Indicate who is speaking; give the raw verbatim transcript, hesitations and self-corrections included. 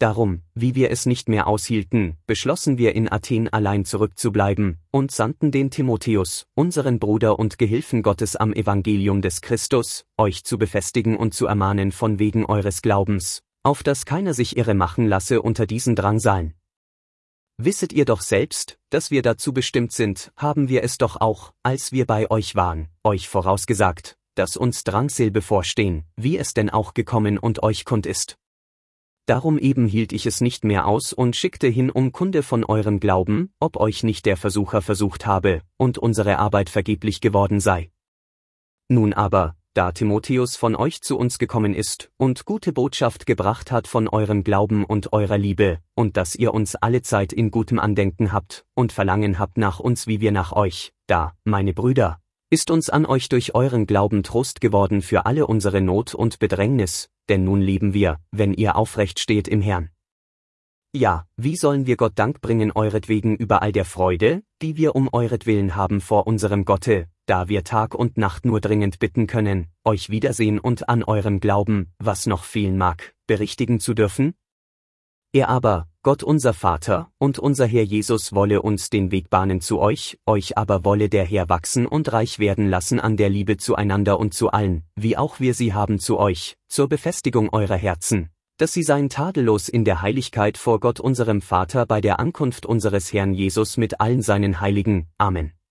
Speaker 1: Darum, wie wir es nicht mehr aushielten, beschlossen wir in Athen allein zurückzubleiben, und sandten den Timotheus, unseren Bruder und Gehilfen Gottes am Evangelium des Christus, euch zu befestigen und zu ermahnen von wegen eures Glaubens, auf dass keiner sich irre machen lasse unter diesen Drangsalen. Wisset ihr doch selbst, dass wir dazu bestimmt sind, haben wir es doch auch, als wir bei euch waren, euch vorausgesagt, dass uns Drangsal bevorstehen, wie es denn auch gekommen und euch kund ist. Darum eben hielt ich es nicht mehr aus und schickte hin um Kunde von eurem Glauben, ob euch nicht der Versucher versucht habe, und unsere Arbeit vergeblich geworden sei. Nun aber, da Timotheus von euch zu uns gekommen ist und gute Botschaft gebracht hat von eurem Glauben und eurer Liebe, und dass ihr uns allezeit in gutem Andenken habt und Verlangen habt nach uns wie wir nach euch, da, meine Brüder, ist uns an euch durch euren Glauben Trost geworden für alle unsere Not und Bedrängnis, denn nun leben wir, wenn ihr aufrecht steht im Herrn. Ja, wie sollen wir Gott Dank bringen euretwegen über all der Freude, die wir um euretwillen haben vor unserem Gotte, da wir Tag und Nacht nur dringend bitten können, euch wiedersehen und an eurem Glauben, was noch fehlen mag, berichtigen zu dürfen? Er aber, Gott unser Vater und unser Herr Jesus wolle uns den Weg bahnen zu euch, euch aber wolle der Herr wachsen und reich werden lassen an der Liebe zueinander und zu allen, wie auch wir sie haben zu euch, zur Befestigung eurer Herzen, dass sie seien tadellos in der Heiligkeit vor Gott unserem Vater bei der Ankunft unseres Herrn Jesus mit allen seinen Heiligen. Amen.